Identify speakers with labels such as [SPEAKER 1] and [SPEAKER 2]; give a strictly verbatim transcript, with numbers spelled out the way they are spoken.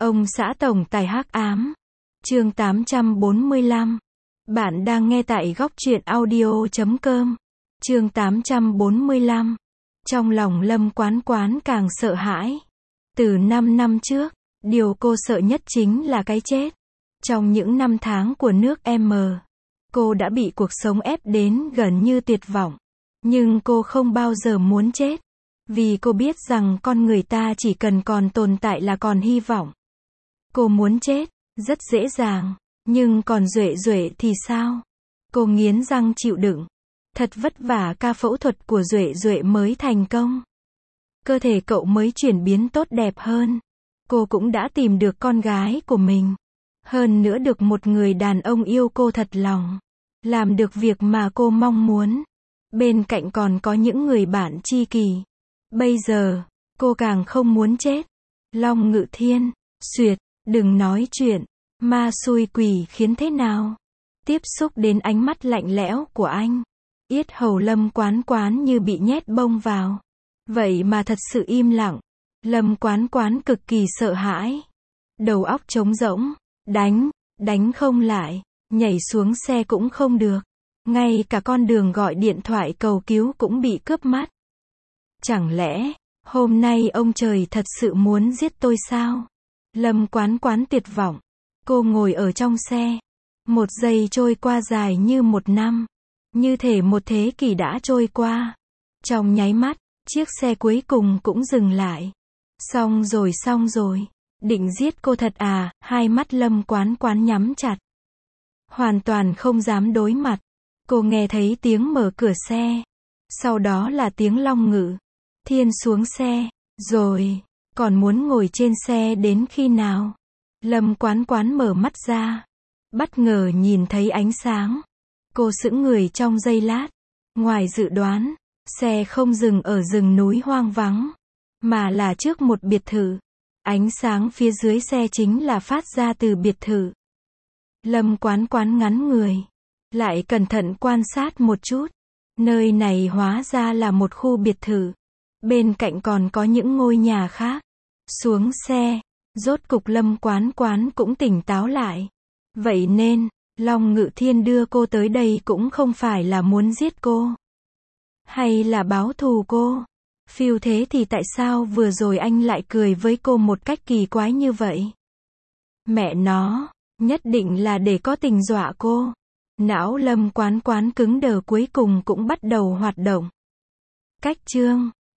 [SPEAKER 1] Ông xã tổng tài hắc ám. Chương tám trăm bốn mươi lăm. Bạn đang nghe tại góc truyện audio chấm com. Chương tám trăm bốn mươi lăm. Trong lòng Lâm Quán Quán càng sợ hãi. Từ năm năm trước, điều cô sợ nhất chính là cái chết. Trong những năm tháng của nước M, cô đã bị cuộc sống ép đến gần như tuyệt vọng. Nhưng cô không bao giờ muốn chết. Vì cô biết rằng con người ta chỉ cần còn tồn tại là còn hy vọng. Cô muốn chết, rất dễ dàng. Nhưng còn Duệ Duệ thì sao? Cô nghiến răng chịu đựng. Thật vất vả ca phẫu thuật của Duệ Duệ mới thành công. Cơ thể cậu mới chuyển biến tốt đẹp hơn. Cô cũng đã tìm được con gái của mình. Hơn nữa được một người đàn ông yêu cô thật lòng. Làm được việc mà cô mong muốn. Bên cạnh còn có những người bạn tri kỷ. Bây giờ, cô càng không muốn chết. Long Ngự Thiên, xuyệt, đừng nói chuyện. Ma xui quỷ khiến thế nào? Tiếp xúc đến ánh mắt lạnh lẽo của anh. Yết hầu Lâm Quán Quán như bị nhét bông vào. Vậy mà thật sự im lặng. Lâm Quán Quán cực kỳ sợ hãi. Đầu óc trống rỗng. Đánh, đánh không lại. Nhảy xuống xe cũng không được. Ngay cả con đường gọi điện thoại cầu cứu cũng bị cướp mất. Chẳng lẽ, hôm nay ông trời thật sự muốn giết tôi sao? Lâm Quán Quán tuyệt vọng. Cô ngồi ở trong xe. Một giây trôi qua dài như một năm. Như thể một thế kỷ đã trôi qua. Trong nháy mắt, chiếc xe cuối cùng cũng dừng lại. Xong rồi xong rồi. Định giết cô thật à? Hai mắt Lâm Quán Quán nhắm chặt. Hoàn toàn không dám đối mặt. Cô nghe thấy tiếng mở cửa xe. Sau đó là tiếng Long Ngự Thiên xuống xe. Rồi, còn muốn ngồi trên xe đến khi nào? Lâm Quán Quán mở mắt ra. Bất ngờ nhìn thấy ánh sáng. Cô sững người trong giây lát. Ngoài dự đoán, xe không dừng ở rừng núi hoang vắng. Mà là trước một biệt thự. Ánh sáng phía dưới xe chính là phát ra từ biệt thự. Lâm Quán Quán ngắn người. Lại cẩn thận quan sát một chút. Nơi này hóa ra là một khu biệt thự. Bên cạnh còn có những ngôi nhà khác. Xuống xe. Rốt cục Lâm Quán Quán cũng tỉnh táo lại. Vậy nên, Long Ngự Thiên đưa cô tới đây cũng không phải là muốn giết cô. Hay là báo thù cô. Phiêu thế thì tại sao vừa rồi anh lại cười với cô một cách kỳ quái như vậy? Mẹ nó, nhất định là để có tình dọa cô. Não Lâm Quán Quán cứng đờ cuối cùng cũng bắt đầu hoạt động. Cách chương